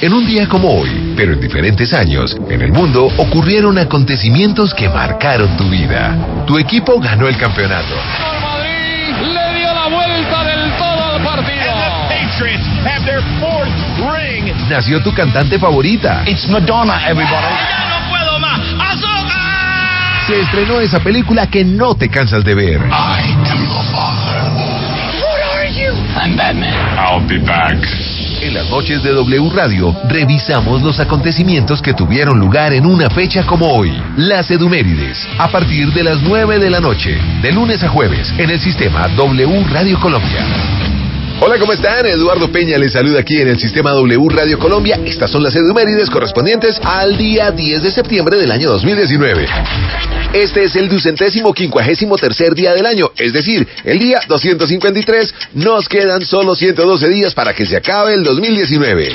En un día como hoy, pero en diferentes años, en el mundo ocurrieron acontecimientos que marcaron tu vida. Tu equipo ganó el campeonato. Madrid le dio la vuelta del todo al partido. Patriots have their fourth ring. Nació tu cantante favorita. It's Madonna, everybody. ¡Ya no puedo más! ¡Azúcar! Se estrenó esa película que no te cansas de ver. I am your father. What are you? I'm Batman. I'll be back. En las noches de W Radio, revisamos los acontecimientos que tuvieron lugar en una fecha como hoy. Las Edumérides, a partir de las 9 de la noche, de lunes a jueves, en el sistema W Radio Colombia. Hola, ¿cómo están? Eduardo Peña les saluda aquí en el sistema W Radio Colombia. Estas son las Edumérides correspondientes al día 10 de septiembre del año 2019. Este es el 253º día del año, es decir, el día 253. Nos quedan solo 112 días para que se acabe el 2019.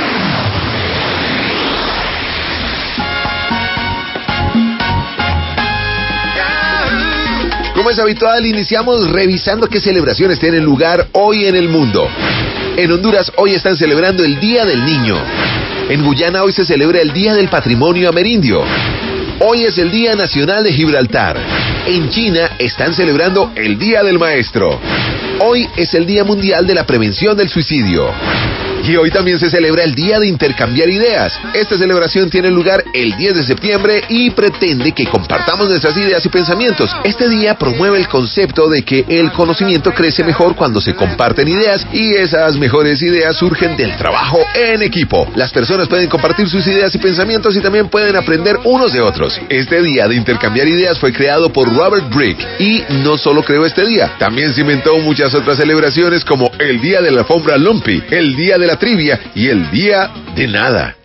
Como es habitual, iniciamos revisando qué celebraciones tienen lugar hoy en el mundo. En Honduras hoy están celebrando el Día del Niño. En Guyana hoy se celebra el Día del Patrimonio Amerindio. Hoy es el Día Nacional de Gibraltar. En China están celebrando el Día del Maestro. Hoy es el Día Mundial de la Prevención del Suicidio. Y hoy también se celebra el Día de Intercambiar Ideas. Esta celebración tiene lugar el 10 de septiembre y pretende que compartamos nuestras ideas y pensamientos. Este día promueve el concepto de que el conocimiento crece mejor cuando se comparten ideas, y esas mejores ideas surgen del trabajo en equipo. Las personas pueden compartir sus ideas y pensamientos y también pueden aprender unos de otros. Este Día de Intercambiar Ideas fue creado por Robert Brick, y no solo creó este día, también se inventó muchas otras celebraciones como el Día de la Alfombra Lumpy, el Día de la Trivia y el Día de Nada.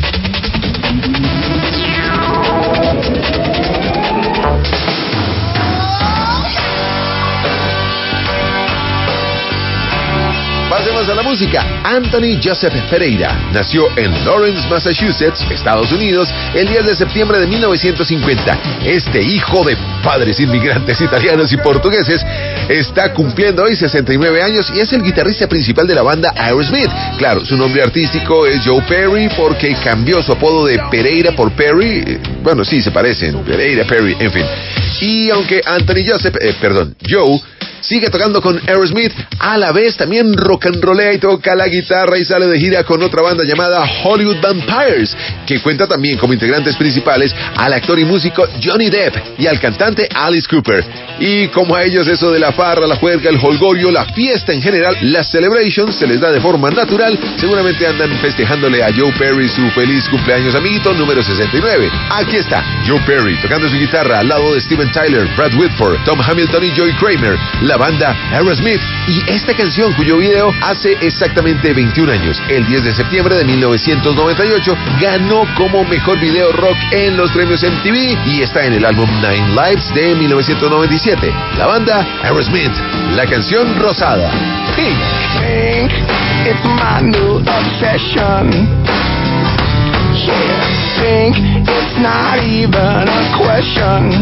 Pasemos a la música. Anthony Joseph Pereira nació en Lawrence, Massachusetts, Estados Unidos, el 10 de septiembre de 1950. Este hijo de padres inmigrantes italianos y portugueses está cumpliendo hoy 69 años y es el guitarrista principal de la banda Aerosmith. Claro, su nombre artístico es Joe Perry porque cambió su apodo de Pereira por Perry. Bueno, sí, se parecen, Pereira, Perry, en fin. Y aunque Joe sigue tocando con Aerosmith, a la vez también rock and rollea y toca la guitarra y sale de gira con otra banda llamada Hollywood Vampires, que cuenta también como integrantes principales al actor y músico Johnny Depp y al cantante Alice Cooper. Y como a ellos eso de la farra, la juerga, el holgorio, la fiesta en general, las celebrations se les da de forma natural, seguramente andan festejándole a Joe Perry su feliz cumpleaños amiguito número 69. Aquí está Joe Perry tocando su guitarra al lado de Steven Tyler, Brad Whitford, Tom Hamilton y Joey Kramer, la banda Aerosmith, y esta canción cuyo video hace exactamente 21 años, el 10 de septiembre de 1998, ganó como mejor video rock en los premios MTV y está en el álbum Nine Lives de 1997. La banda Aerosmith, la canción Rosada. Pink, it's my new obsession. Yeah, pink, it's not even a question.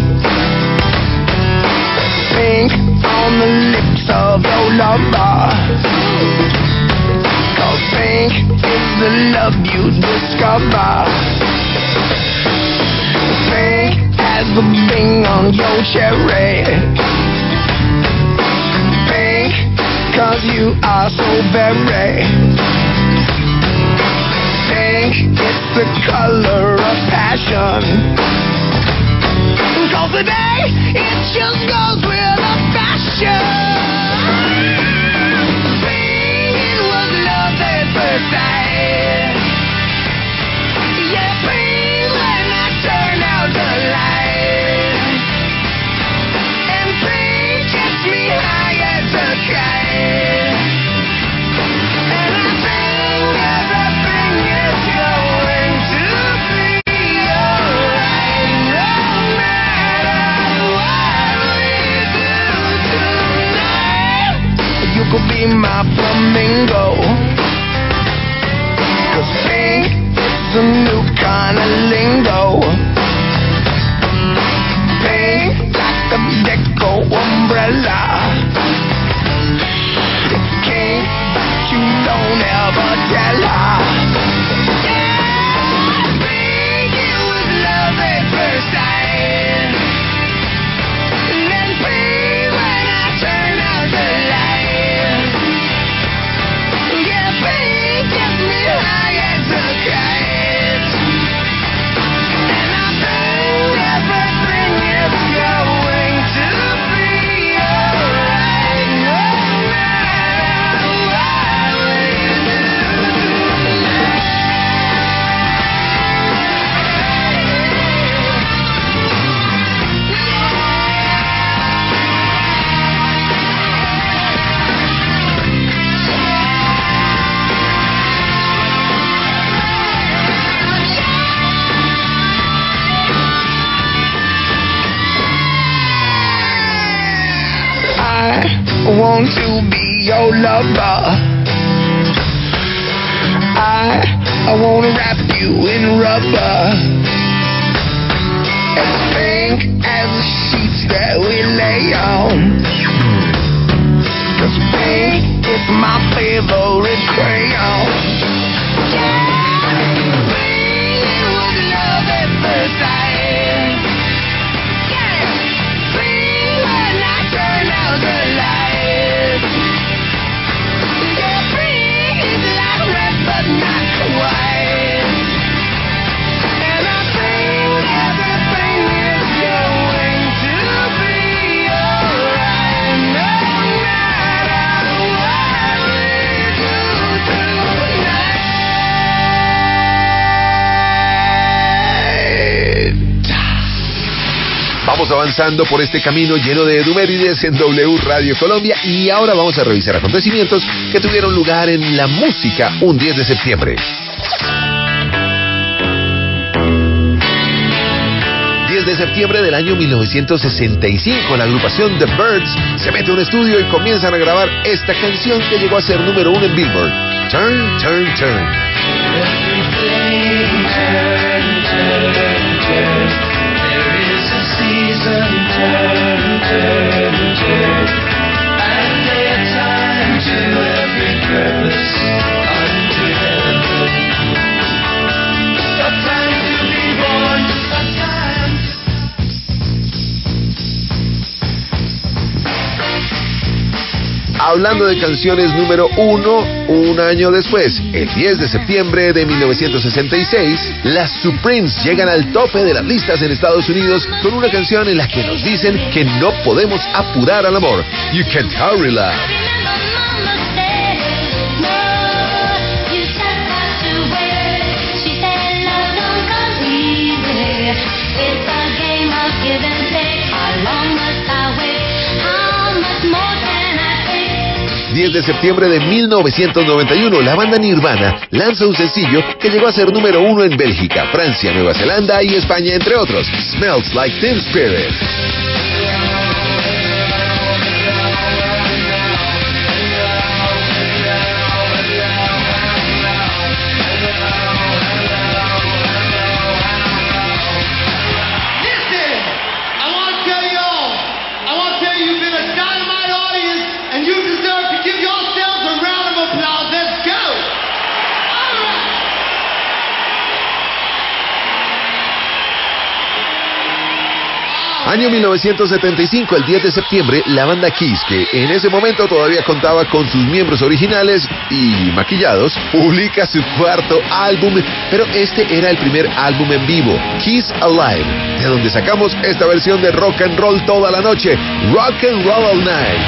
Pink on the lips of your lover. 'Cause pink is the love you discover. Pink has the bing on your cherry. Pink, 'cause you are so very. Pink, it's the color of passion. 'Cause today, it just goes with the fashion. Pink, it was love at first sight. Yeah, pink when I turn out the light. And pink gets me high as a kite. And I think everything is going to be alright. No matter what we do tonight, you could be my flamingo. 'Cause pink is a new kind of lingo. Pink like the deco umbrella. It's king, but you don't ever tell her. your lover. I wanna wrap you in rubber, as pink as the sheets that we lay on. 'Cause pink is my favorite crayon. Yeah, it was love at first sight. Yeah, spring when I turn out the lights. Yeah, spring is like red but not quite. And I think everything is going to be alright, no matter what we do tonight. Vamos avanzando por este camino lleno de Edumérides en W Radio Colombia y ahora vamos a revisar acontecimientos que tuvieron lugar en la música un 10 de septiembre. 10 de septiembre del año 1965, la agrupación The Byrds se mete a un estudio y comienzan a grabar esta canción que llegó a ser número 1 en Billboard, Turn, Turn, Turn. Everything turn, turn, turn. There is a season, turn, turn, turn. And a time to every purpose under heaven. A time to be born, a time. Hablando de canciones número 1, un año después, el 10 de septiembre de 1966, las Supremes llegan al tope de las listas en Estados Unidos con una canción en la que nos dicen que no podemos apurar al amor. You Can't Hurry Love. It's a game of give and take. How long must I wait? How much more can I take? 10 de septiembre de 1991, la banda Nirvana lanza un sencillo que llegó a ser número 1 en Bélgica, Francia, Nueva Zelanda y España, entre otros. Smells Like Teen Spirit. Año 1975, el 10 de septiembre, la banda Kiss, que en ese momento todavía contaba con sus miembros originales y maquillados, publica su cuarto álbum, pero este era el primer álbum en vivo, Kiss Alive, de donde sacamos esta versión de rock and roll toda la noche, Rock and Roll All Night.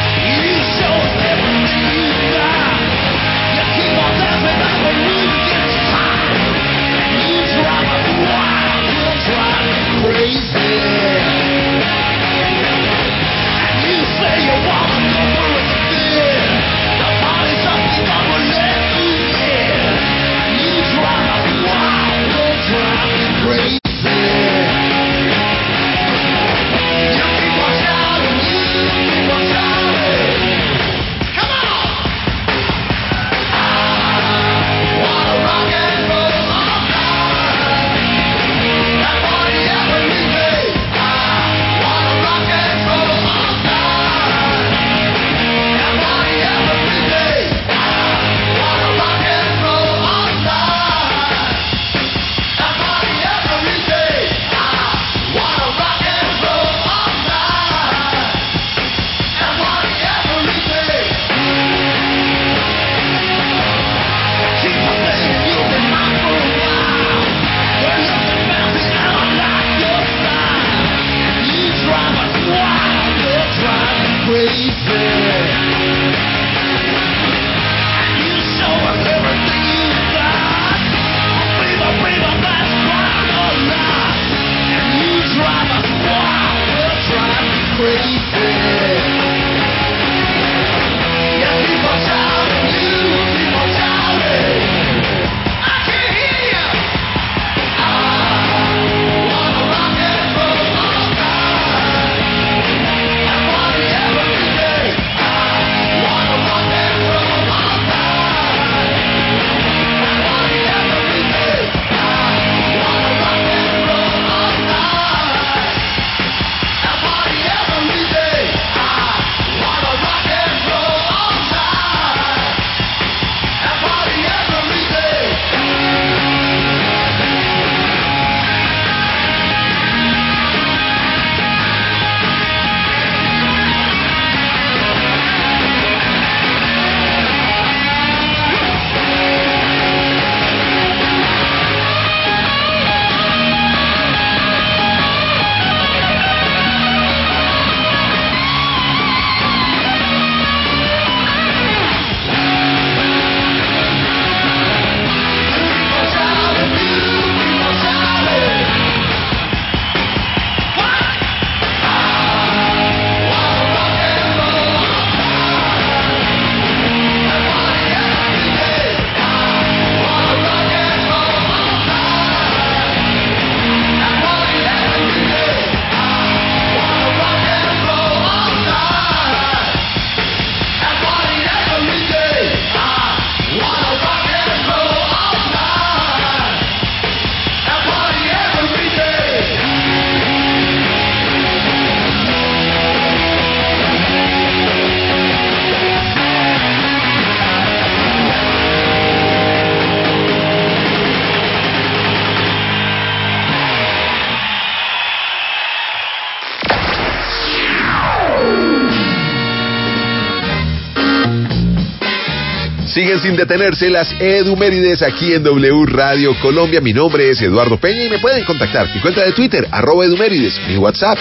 Siguen sin detenerse las Edumérides aquí en W Radio Colombia. Mi nombre es Eduardo Peña y me pueden contactar. Mi cuenta de Twitter, @Edumérides. Mi WhatsApp,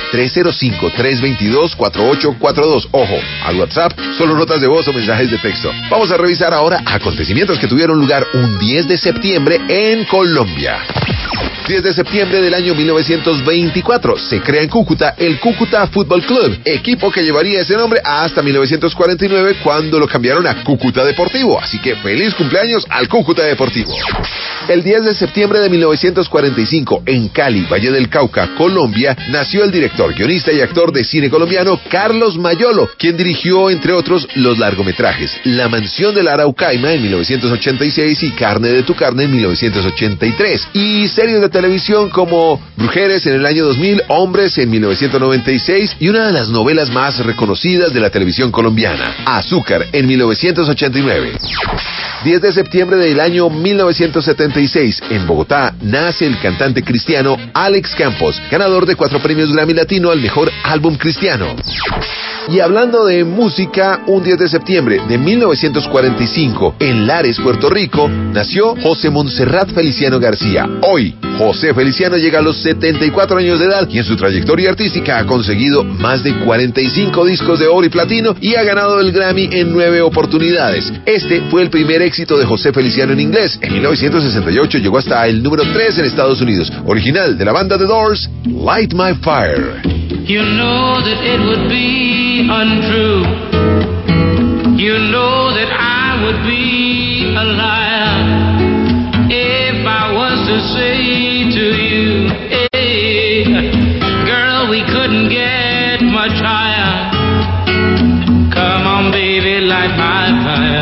305-322-4842. Ojo, al WhatsApp solo notas de voz o mensajes de texto. Vamos a revisar ahora acontecimientos que tuvieron lugar un 10 de septiembre en Colombia. 10 de septiembre del año 1924 se crea en Cúcuta el Cúcuta Fútbol Club, equipo que llevaría ese nombre hasta 1949 cuando lo cambiaron a Cúcuta Deportivo. Así que feliz cumpleaños al Cúcuta Deportivo. El 10 de septiembre de 1945 en Cali, Valle del Cauca, Colombia, nació el director, guionista y actor de cine colombiano Carlos Mayolo, quien dirigió entre otros los largometrajes La Mansión de la Araucaima en 1986 y Carne de tu Carne en 1983, y series de televisión como Brujeres en el año 2000, Hombres en 1996 y una de las novelas más reconocidas de la televisión colombiana, Azúcar en 1989. 10 de septiembre del año 1976, en Bogotá, nace el cantante cristiano Alex Campos, ganador de 4 premios Grammy Latino al mejor álbum cristiano. Y hablando de música, un 10 de septiembre de 1945, en Lares, Puerto Rico, nació José Montserrat Feliciano García. Hoy, José Feliciano llega a los 74 años de edad y en su trayectoria artística ha conseguido más de 45 discos de oro y platino y ha ganado el Grammy en 9 oportunidades. Este fue el primer éxito de José Feliciano en inglés. En 1968 llegó hasta el número 3 en Estados Unidos, original de la banda The Doors, Light My Fire. You know that it would be untrue. You know that I would be a liar if I was to say to you, hey, girl, we couldn't get much higher. Come on, baby, light my fire.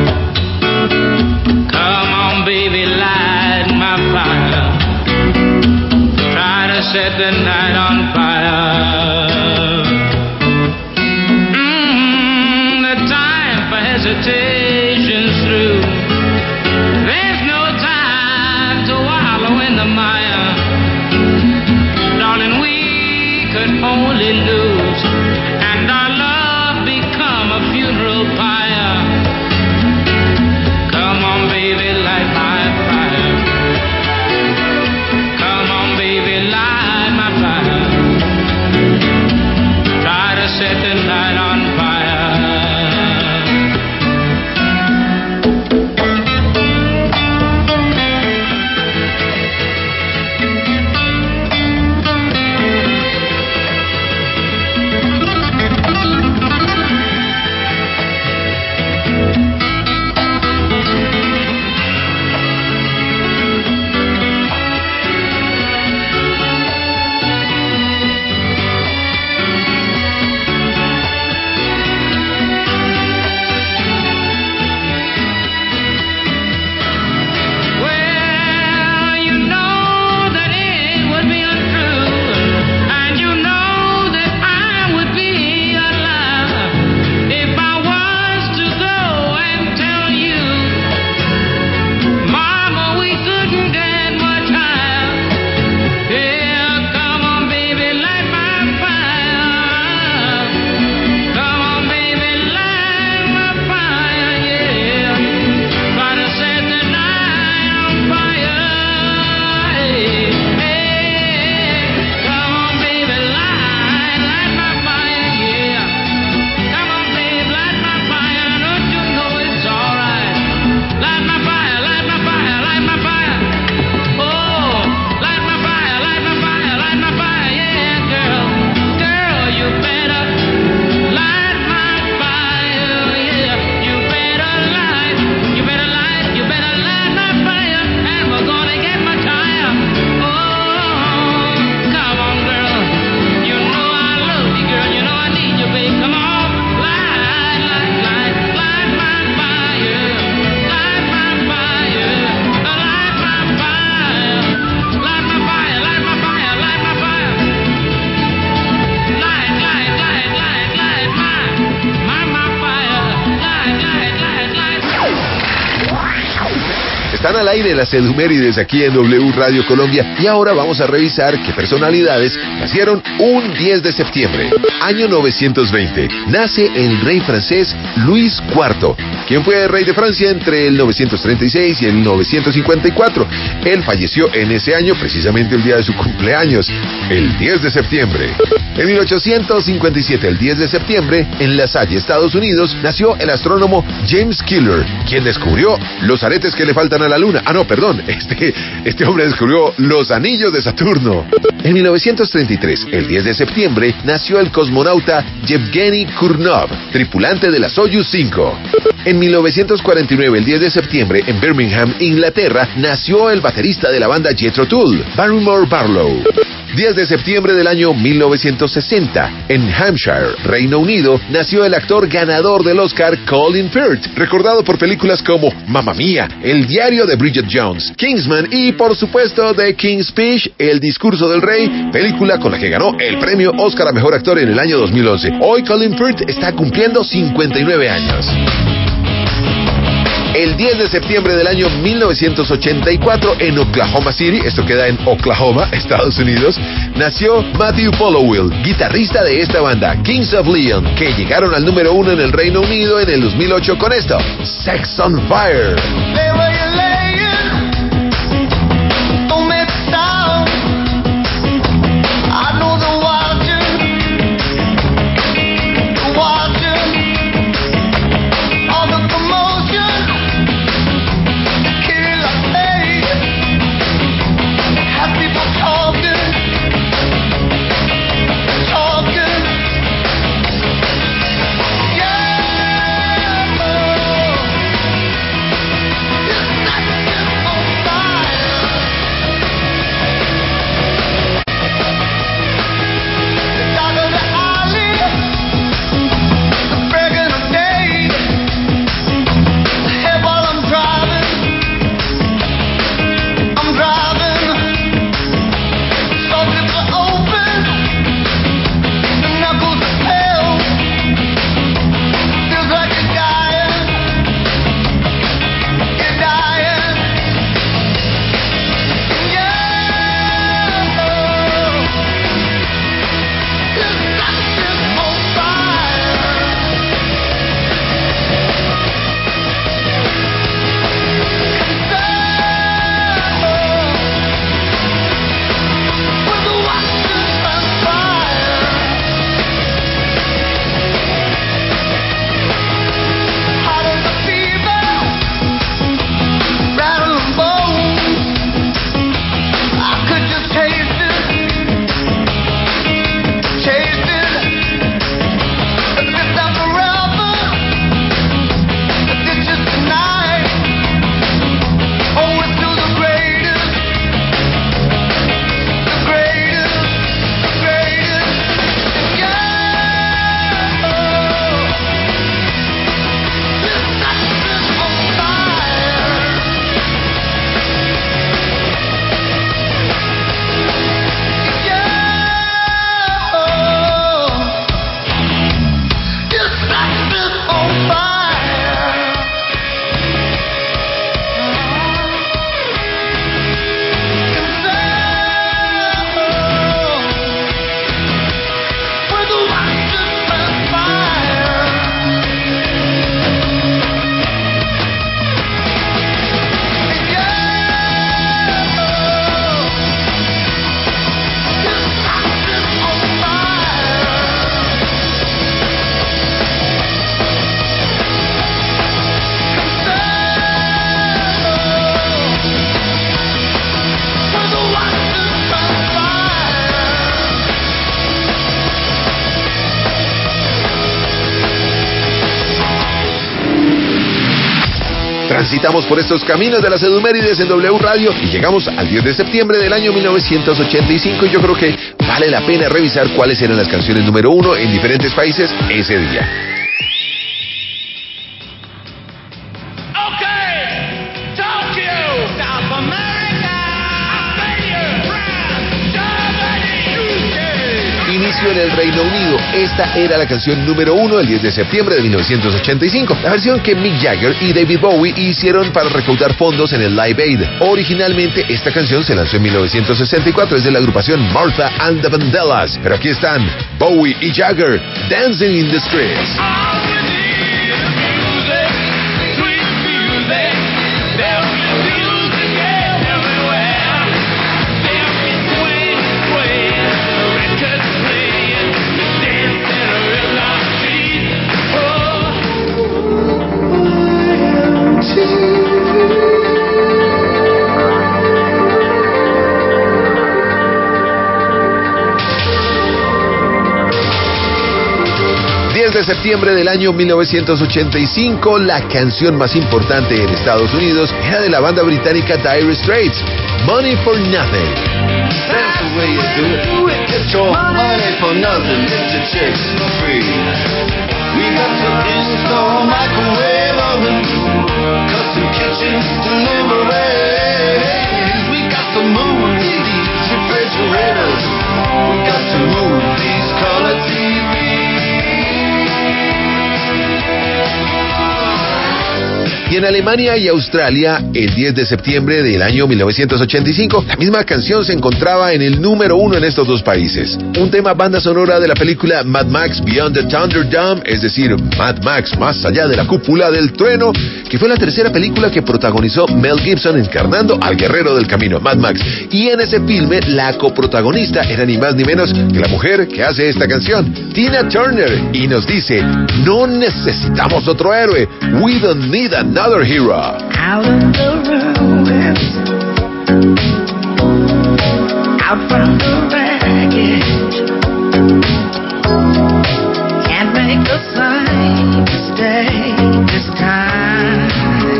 Come on, baby, light my fire. Try to set the night on fire. The time for hesitation's through. There's no time to wallow in the mire. Darling, we could only lose, and our love become a funeral pyre. Come on, baby, light my fire. Come on, baby, light my fire. Try to set the night on fire. al aire las Edumérides aquí en W Radio Colombia y ahora vamos a revisar qué personalidades nacieron un 10 de septiembre. Año 920. Nace el rey francés Luis IV, quien fue rey de Francia entre el 936 y el 954. Él falleció en ese año, precisamente el día de su cumpleaños, el 10 de septiembre. En 1857, el 10 de septiembre, en La Salle, Estados Unidos, nació el astrónomo James Keeler, quien descubrió los aretes que le faltan a la luna. Este hombre descubrió los anillos de Saturno. En 1933, el 10 de septiembre, nació el cosmonauta Yevgeny Kurnov, tripulante de la Soyuz 5. En 1949, el 10 de septiembre, en Birmingham, Inglaterra, nació el baterista de la banda Jethro Tull, Barrymore Barlow. 10 de septiembre del año 1960, en Hampshire, Reino Unido, nació el actor ganador del Oscar Colin Firth, recordado por películas como Mamma Mía, El diario de Bridget Jones, Kingsman y, por supuesto, The King's Speech, El discurso del rey, película con la que ganó el premio Oscar a Mejor Actor en el año 2011. Hoy Colin Firth está cumpliendo 59 años. El 10 de septiembre del año 1984, en Oklahoma City, esto queda en Oklahoma, Estados Unidos, nació Matthew Followill, guitarrista de esta banda, Kings of Leon, que llegaron al número 1 en el Reino Unido en el 2008 con esto, Sex on Fire. Transitamos por estos caminos de las Edumérides en W Radio y llegamos al 10 de septiembre del año 1985 y yo creo que vale la pena revisar cuáles eran las canciones número 1 en diferentes países ese día. nació en el Reino Unido. Esta era la canción número 1 el 10 de septiembre de 1985. La versión que Mick Jagger y David Bowie hicieron para recaudar fondos en el Live Aid. Originalmente esta canción se lanzó en 1964, es de la agrupación Martha and the Vandellas. Pero aquí están Bowie y Jagger, Dancing in the Streets. De septiembre del año 1985, la canción más importante en Estados Unidos era de la banda británica Dire Straits, Money for Nothing. That's the way you do it. Get your money for nothing. Get your chicks for free. We got to install microwave oven, custom kitchen deliveries. We got to move these refrigerators. We got to move these color TVs. Y en Alemania y Australia, el 10 de septiembre del año 1985, la misma canción se encontraba en el número 1 en estos dos países. Un tema banda sonora de la película Mad Max Beyond the Thunderdome, es decir, Mad Max más allá de la cúpula del trueno, que fue la tercera película que protagonizó Mel Gibson encarnando al guerrero del camino, Mad Max. Y en ese filme, la coprotagonista era ni más ni menos que la mujer que hace esta canción, Tina Turner, y nos dice, no necesitamos otro héroe, we don't need another hero. Out of the ruins, out from the wreckage, can't make the same mistake this time.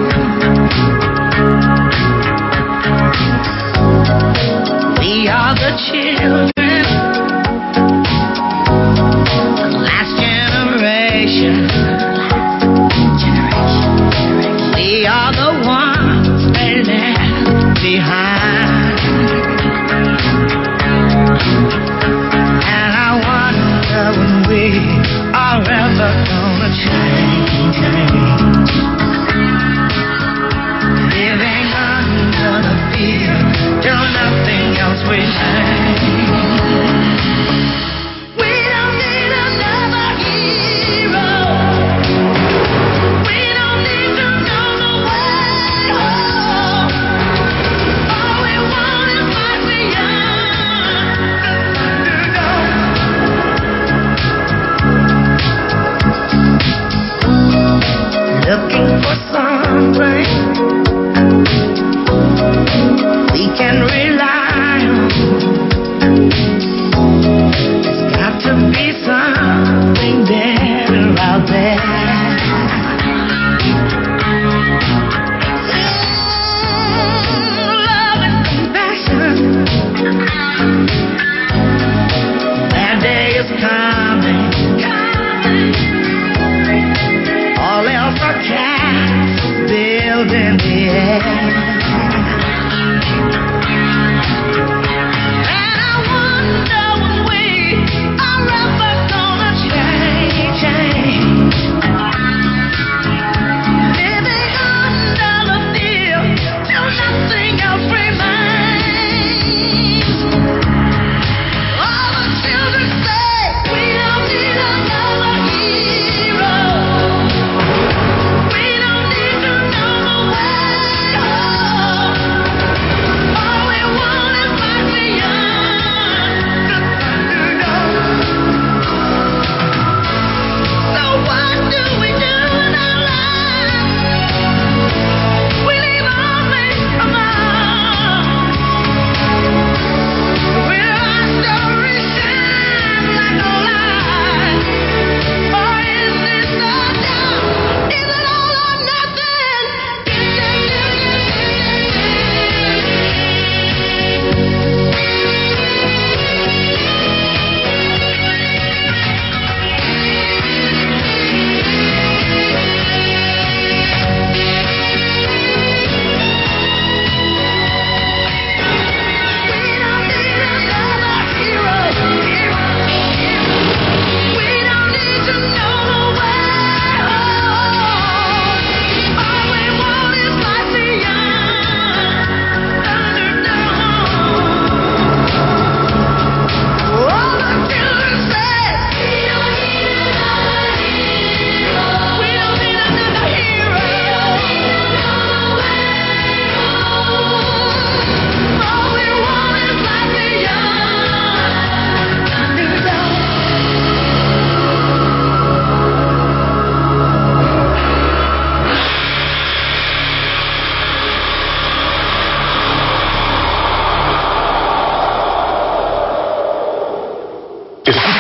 We are the children, the last generation. We are the ones they left behind. And I wonder when we are ever gonna change. Living under the fear till nothing else remains. We don't need another hero. We don't need to know the way home. All we want is life beyond the Thunderdome.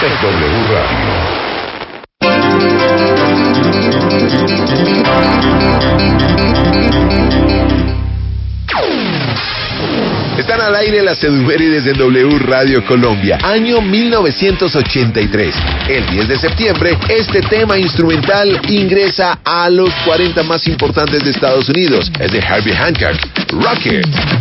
es W Radio. Están al aire las edumérides de W Radio Colombia, año 1983. El 10 de septiembre, este tema instrumental ingresa a los 40 más importantes de Estados Unidos. Es de Herbie Hancock, Rock It.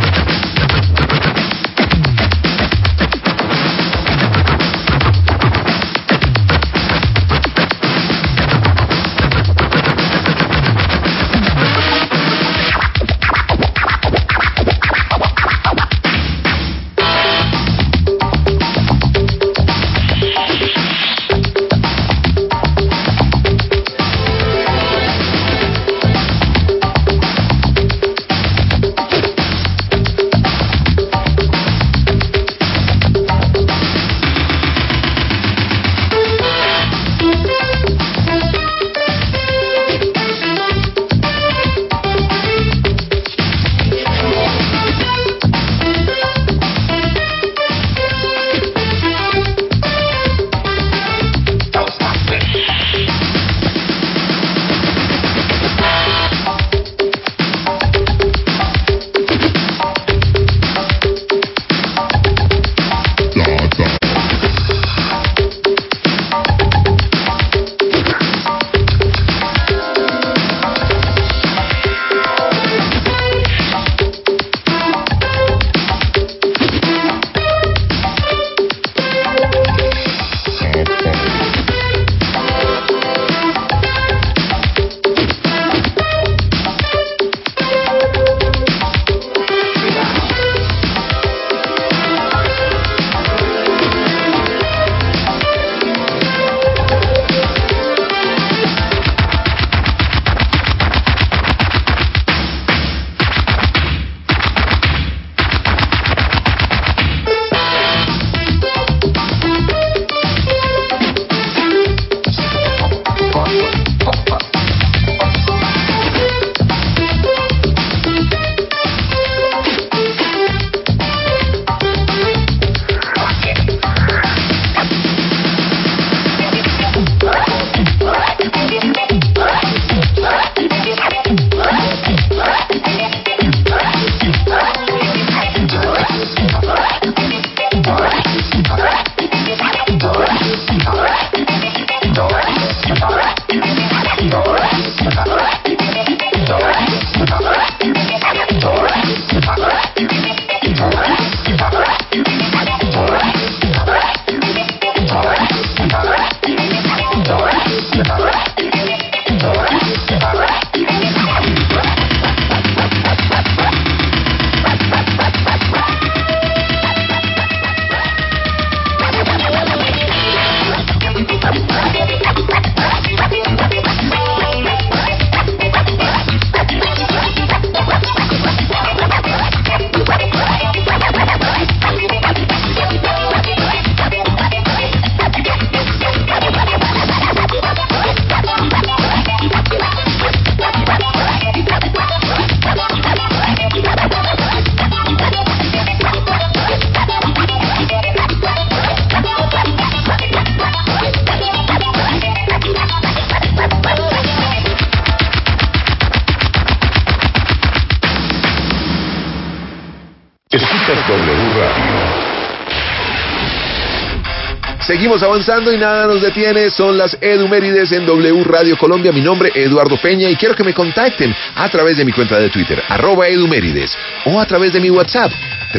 Seguimos avanzando y nada nos detiene. Son las edumérides en W Radio Colombia. Mi nombre es Eduardo Peña y quiero que me contacten a través de mi cuenta de Twitter, @edumérides, o a través de mi WhatsApp,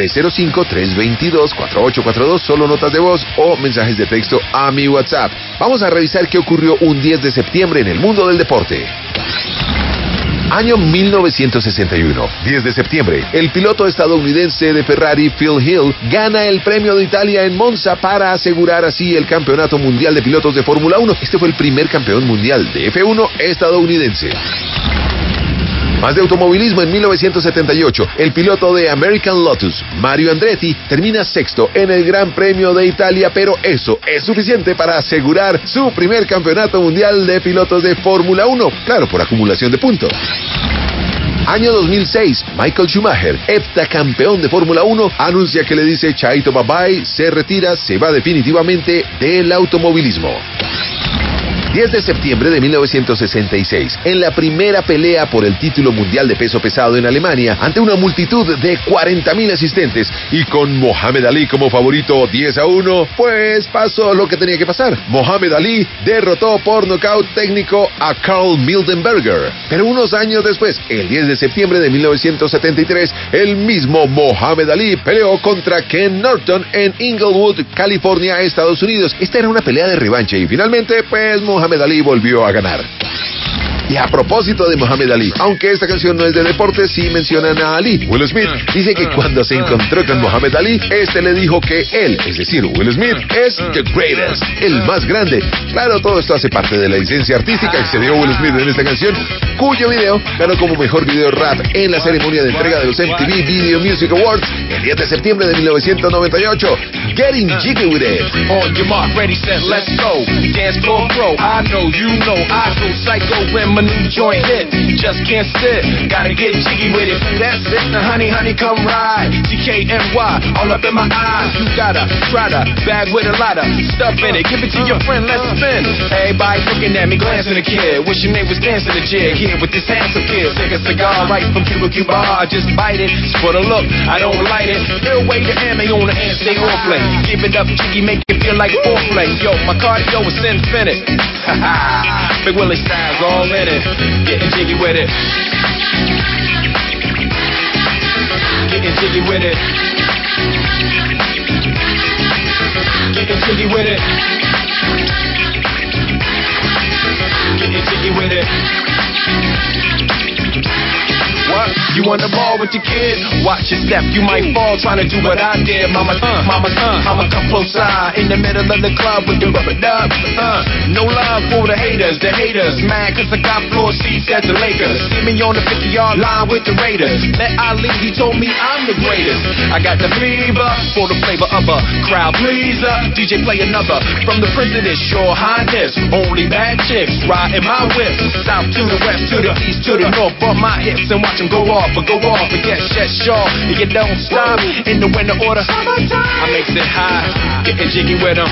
305-322-4842, solo notas de voz o mensajes de texto a mi WhatsApp. Vamos a revisar qué ocurrió un 10 de septiembre en el mundo del deporte. Año 1961, 10 de septiembre, el piloto estadounidense de Ferrari, Phil Hill, gana el Premio de Italia en Monza para asegurar así el Campeonato Mundial de Pilotos de Fórmula 1. Este fue el primer campeón mundial de F1 estadounidense. Más de automovilismo. En 1978, el piloto de American Lotus, Mario Andretti, termina sexto en el Gran Premio de Italia, pero eso es suficiente para asegurar su primer campeonato mundial de pilotos de Fórmula 1, claro, por acumulación de puntos. Año 2006, Michael Schumacher, heptacampeón de Fórmula 1, anuncia que le dice chaito bye bye, se retira, se va definitivamente del automovilismo. 10 de septiembre de 1966, en la primera pelea por el título mundial de peso pesado en Alemania, ante una multitud de 40.000 asistentes y con Mohamed Ali como favorito 10-1, pues pasó lo que tenía que pasar. Mohamed Ali derrotó por nocaut técnico a Carl Mildenberger. Pero unos años después, el 10 de septiembre de 1973, el mismo Mohamed Ali peleó contra Ken Norton en Inglewood, California, Estados Unidos. Esta era una pelea de revancha y finalmente, pues Mohamed Ali volvió a ganar. Y a propósito de Mohamed Ali, aunque esta canción no es de deportes, sí mencionan a Ali. Will Smith dice que cuando se encontró con Mohamed Ali, este le dijo que él, es decir, Will Smith, es the greatest, el más grande. Claro, todo esto hace parte de la licencia artística que se dio Will Smith en esta canción, cuyo video ganó como mejor video rap en la ceremonia de entrega de los MTV Video Music Awards el 10 de septiembre de 1998. Getting Jiggy With It. On your mark, ready, set, let's go. Dance floor pro, I know, you know, I go psycho when my new joint hit. Just can't sit, gotta get jiggy with it. That's it, now honey, honey, come ride. DKNY, all up in my eyes. You gotta try to bag with a lot of stuff in it. Give it to your friend, let's spin. Everybody looking at me, glancing at the kid. Wishing they was dancing the jig here with this handsome kid. Take a cigar right from Cuba Cuba. I just bite it, it's for the look, I don't light it. Ill way to ammo on the hand, stay on play. Give it up, jiggy, make it feel like foreplay. Yo, my cardio is infinite. Big Willie style's all in it. Getting jiggy with it. Getting jiggy with it. Getting jiggy with it. Getting jiggy with it. What? You on the ball with your kid? Watch your step, you might fall trying to do what I did. Mama, come close side in the middle of the club with the rubber dub. No love for the haters mad cause I got floor seats at the Lakers. See me on the 50-yard line with the Raiders. Met Ali, he told me I'm the greatest. I got the fever for the flavor of a crowd pleaser. DJ play another from the Prince of this Your Highness. Only bad chicks riding my whip. South to the west, to the east, to the north. Bump my hips and watch them go off, but go off and get shut sharp. You don't stop in the winter order. I makes it high, getting jiggy with them.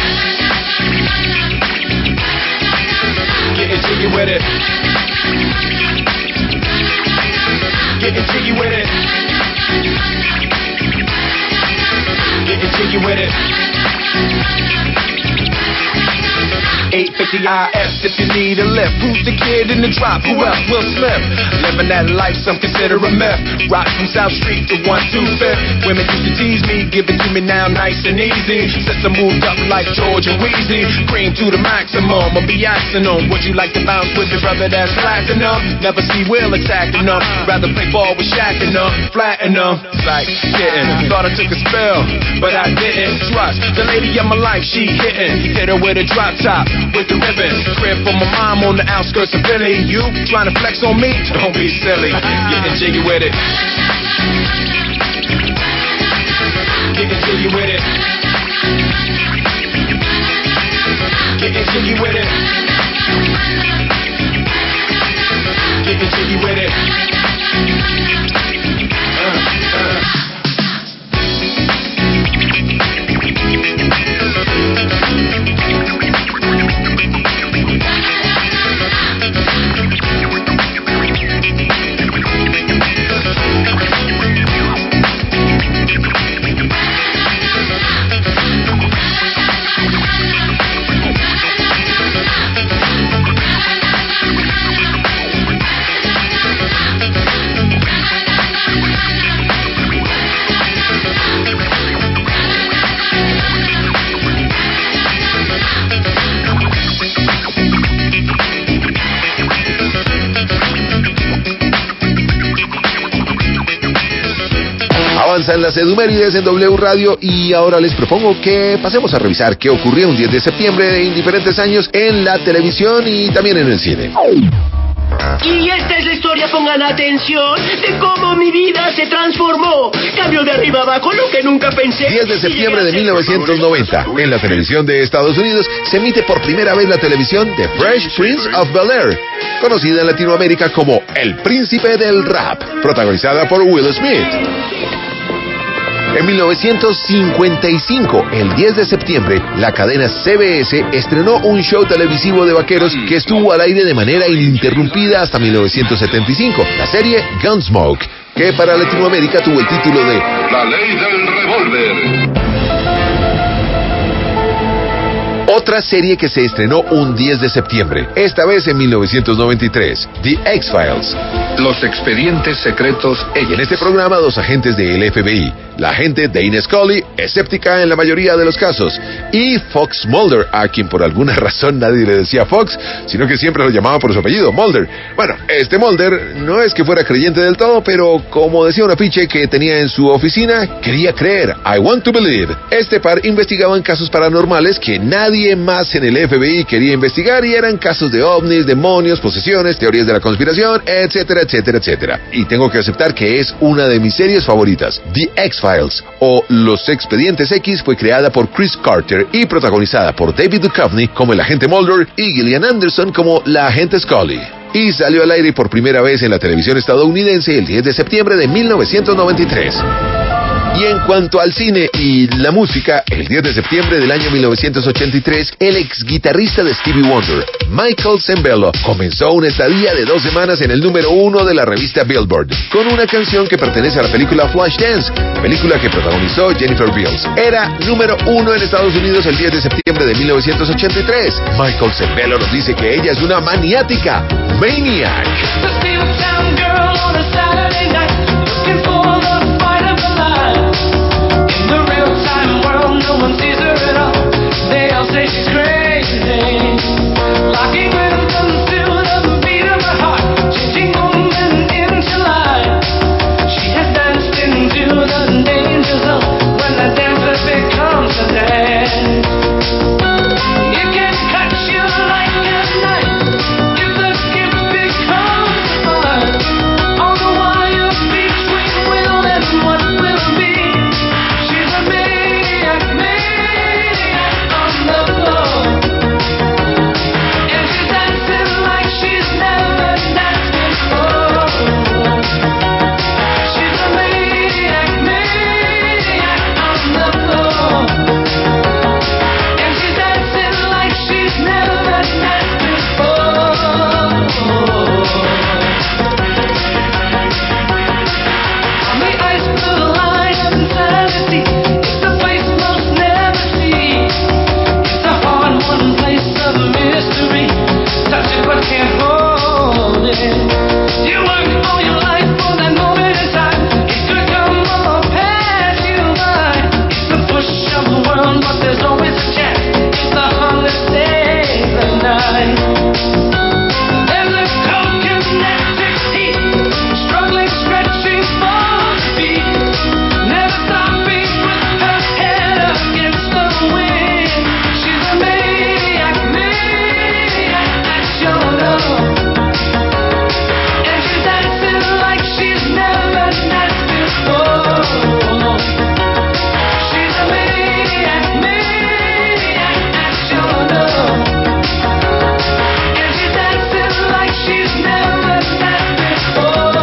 Getting jiggy with it. Getting jiggy with it. Getting jiggy with it. 850 IS if you need a lift. Who's the kid in the drop? Who else will slip? Living that life, some consider a myth. Rock from South Street to 125th. Women used to tease me, give it to me now nice and easy. Since I moved up like George and Wheezy, cream to the maximum. I'll be asking them, would you like to bounce with your brother that's platinum? Never see Will attacking them. Rather play ball with Shaq and them, flatten them. Like getting, thought I took a spell, but I didn't. Trust the lady of my life, she hitting. Hit her with a drop top. With the ribbon, crib for my mom on the outskirts of Philly. You trying to flex on me? Don't be silly. Getting jiggy with it. Getting jiggy with it. Getting jiggy with it. Getting jiggy with it. Avanzan las edumérides en W Radio y ahora les propongo que pasemos a revisar qué ocurrió un 10 de septiembre en diferentes años en la televisión y también en el cine. Y esta es la historia, pongan atención, de cómo mi vida se transformó. Cambio de arriba abajo, lo que nunca pensé. 10 de septiembre de 1990, en la televisión de Estados Unidos, se emite por primera vez la televisión The Fresh Prince of Bel-Air, conocida en Latinoamérica como El Príncipe del Rap, protagonizada por Will Smith. En 1955, el 10 de septiembre, la cadena CBS estrenó un show televisivo de vaqueros que estuvo al aire de manera ininterrumpida hasta 1975, la serie Gunsmoke, que para Latinoamérica tuvo el título de La ley del revólver. Otra serie que se estrenó un 10 de septiembre, esta vez en 1993, The X-Files. Los expedientes secretos Y en este programa, dos agentes del FBI, la agente Dana Scully, escéptica en la mayoría de los casos, y Fox Mulder, a quien por alguna razón nadie le decía Fox, sino que siempre lo llamaba por su apellido, Mulder. Bueno, este Mulder no es que fuera creyente del todo, pero como decía un afiche que tenía en su oficina, quería creer, I want to believe. Este par investigaban casos paranormales que nadie más en el FBI quería investigar, y eran casos de ovnis, demonios, posesiones, teorías de la conspiración, etcétera, etcétera, etcétera. Y tengo que aceptar que es una de mis series favoritas. The X-Files, o Los Expedientes X, fue creada por Chris Carter y protagonizada por David Duchovny como el agente Mulder y Gillian Anderson como la agente Scully. Y salió al aire por primera vez en la televisión estadounidense el 10 de septiembre de 1993. Y en cuanto al cine y la música, el 10 de septiembre del año 1983, el ex guitarrista de Stevie Wonder, Michael Sembello, comenzó una estadía de 2 semanas en el número 1 de la revista Billboard, con una canción que pertenece a la película Flashdance, película que protagonizó Jennifer Beals. Era número 1 en Estados Unidos el 10 de septiembre de 1983. Michael Sembello nos dice que ella es una maniática, maniac. She's crazy, locking rhythms to the beat of her heart, changing moment into life. She has danced into the danger zone when the dancer becomes a dance. It can cut you like a knife if the gift becomes fun. On the wire between will and what will be. She's a maniac, maniac on the floor. And she's dancing like she's never danced before. She's a maniac, maniac on the floor. And she's dancing like she's never danced before. On the ice blue line of insanity, it's the place most never see. It's a hard-won place of mystery. Touch it but can't hold it. You work all your life for that moment in time. It could come or pass you by. It's the push of the world, but there's always a chance. It's the hunger stays the night. There's a cold-kinetic heat, struggling, stretching for speed. Never stopping with her head against the wind. She's a maniac, maniac that you know. And she's dancing like she's never danced before. She's a maniac, maniac that you know. And she's dancing like she's never danced before.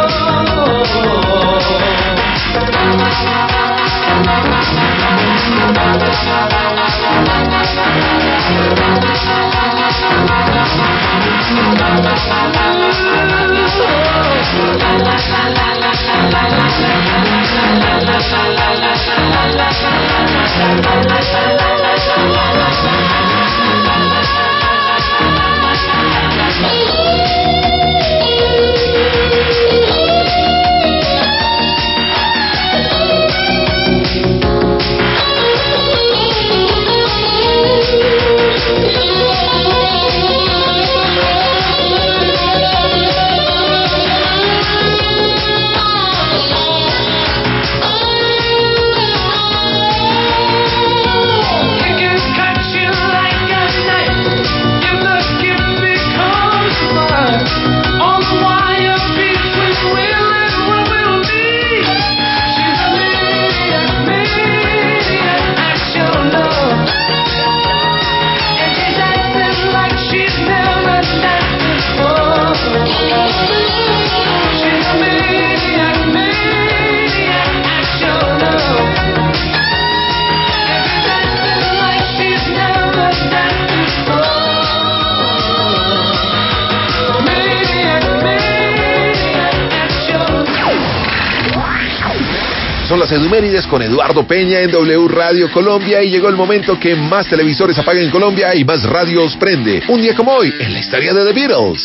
Edumérides con Eduardo Peña en W Radio Colombia y llegó el momento que más televisores apagan en Colombia y más radios prende. Un día como hoy, en la historia de The Beatles.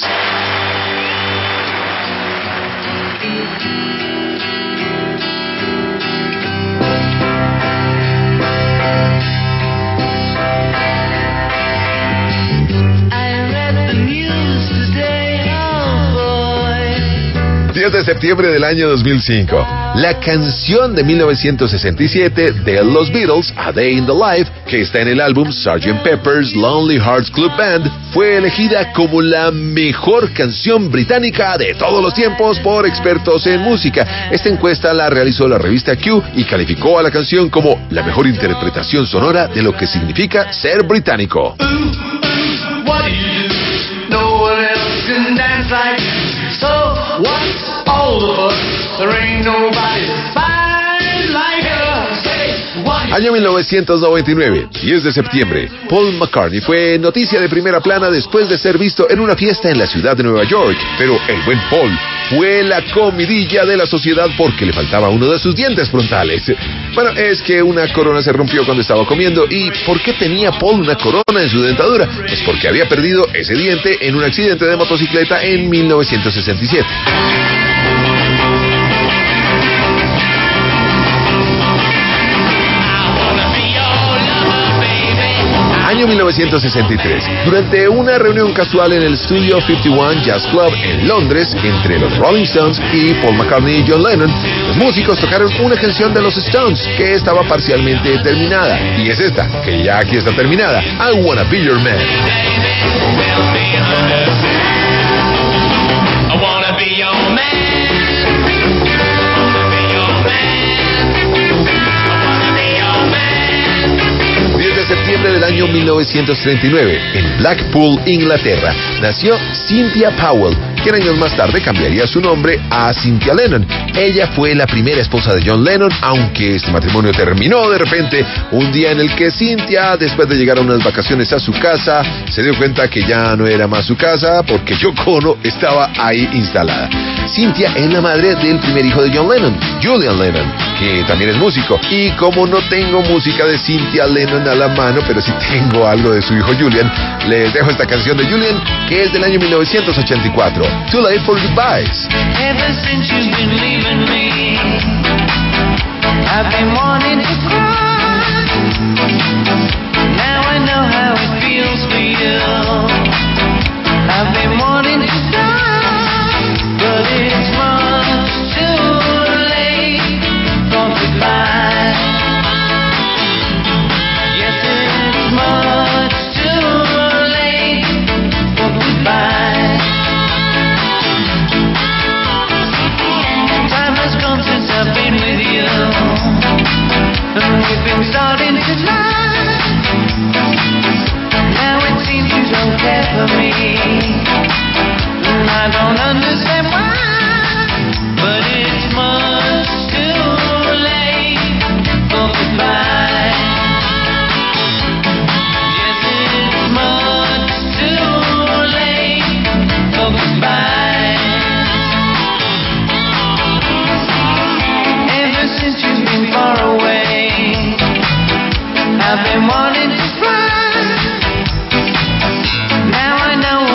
De septiembre del año 2005. La canción de 1967 de los Beatles, A Day in the Life, que está en el álbum Sgt. Pepper's Lonely Hearts Club Band, fue elegida como la mejor canción británica de todos los tiempos por expertos en música. Esta encuesta la realizó la revista Q y calificó a la canción como la mejor interpretación sonora de lo que significa ser británico. So what's all the fuss? There ain't nobody fine like us. Año 1999, 10 de septiembre. Paul McCartney fue noticia de primera plana después de ser visto en una fiesta en la ciudad de Nueva York. Pero el buen Paul fue la comidilla de la sociedad porque le faltaba uno de sus dientes frontales. Bueno, es que una corona se rompió cuando estaba comiendo. ¿Y por qué tenía Paul una corona en su dentadura? Pues porque había perdido ese diente en un accidente de motocicleta en 1967. Año 1963. Durante una reunión casual en el Studio 51 Jazz Club en Londres, entre los Rolling Stones y Paul McCartney y John Lennon, los músicos tocaron una canción de los Stones que estaba parcialmente terminada. Y es esta, que ya aquí está terminada, I Wanna Be Your Man. I wanna be your man. Septiembre del año 1939, en Blackpool, Inglaterra, nació Cynthia Powell, quien años más tarde cambiaría su nombre a Cynthia Lennon. Ella fue la primera esposa de John Lennon, aunque este matrimonio terminó de repente un día en el que Cynthia, después de llegar a unas vacaciones a su casa, se dio cuenta que ya no era más su casa porque Yoko Ono estaba ahí instalada. Cynthia es la madre del primer hijo de John Lennon, Julian Lennon, que también es músico. Y como no tengo música de Cynthia Lennon a la mano, pero sí tengo algo de su hijo Julian, les dejo esta canción de Julian, que es del año 1984, Too Late for Goodbyes. Ever since you've been leaving me, I've been wanting to cry. Now I know how it feels for you. I've been wanting to die, but it's much too late for goodbye. Yes, it's much too late for goodbye. Time has gone since I've been with you, and we've been starting to lie. Now it seems you don't care for me, and I don't understand why. But it's much too late for goodbye. Yes, it's much too late for goodbye. Ever since you've been far away, I've been wanting to fly. Now I know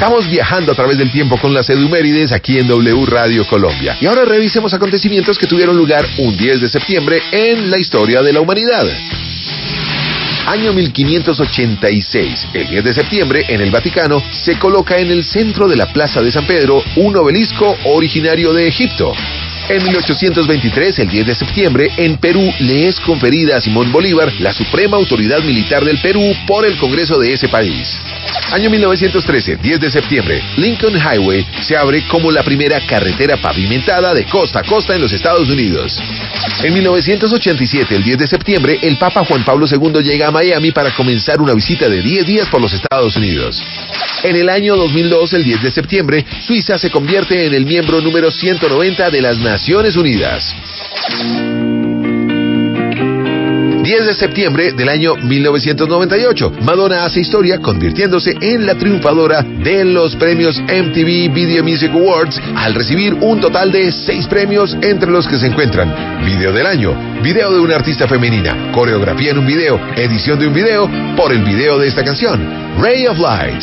Estamos viajando a través del tiempo con las Edumérides aquí en W Radio Colombia. Y ahora revisemos acontecimientos que tuvieron lugar un 10 de septiembre en la historia de la humanidad. Año 1586, el 10 de septiembre, en el Vaticano, se coloca en el centro de la Plaza de San Pedro un obelisco originario de Egipto. En 1823, el 10 de septiembre, en Perú le es conferida a Simón Bolívar la suprema autoridad militar del Perú por el Congreso de ese país. Año 1913, 10 de septiembre, Lincoln Highway se abre como la primera carretera pavimentada de costa a costa en los Estados Unidos. En 1987, el 10 de septiembre, el Papa Juan Pablo II llega a Miami para comenzar una visita de 10 días por los Estados Unidos. En el año 2002, el 10 de septiembre, Suiza se convierte en el miembro número 190 de las Naciones Unidas. 10 de septiembre del año 1998, Madonna hace historia convirtiéndose en la triunfadora de los premios MTV Video Music Awards al recibir un total de 6 premios, entre los que se encuentran Video del Año, Video de una artista femenina, Coreografía en un video, Edición de un video, por el video de esta canción, Ray of Light.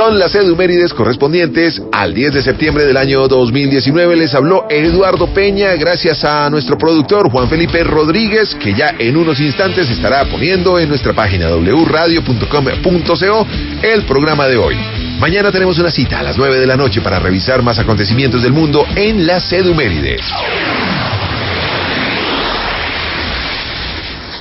Son las edumérides correspondientes al 10 de septiembre del año 2019. Les habló Eduardo Peña, gracias a nuestro productor Juan Felipe Rodríguez, que ya en unos instantes estará poniendo en nuestra página wradio.com.co el programa de hoy. Mañana tenemos una cita a las 9 de la noche para revisar más acontecimientos del mundo en las edumérides.